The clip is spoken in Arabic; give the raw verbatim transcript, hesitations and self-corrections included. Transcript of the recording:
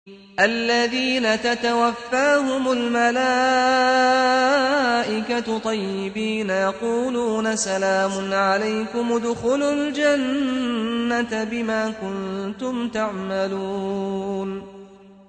الذين تتوفاهم الملائكة طيبين يقولون سلام عليكم ادخلوا الجنة بما كنتم تعملون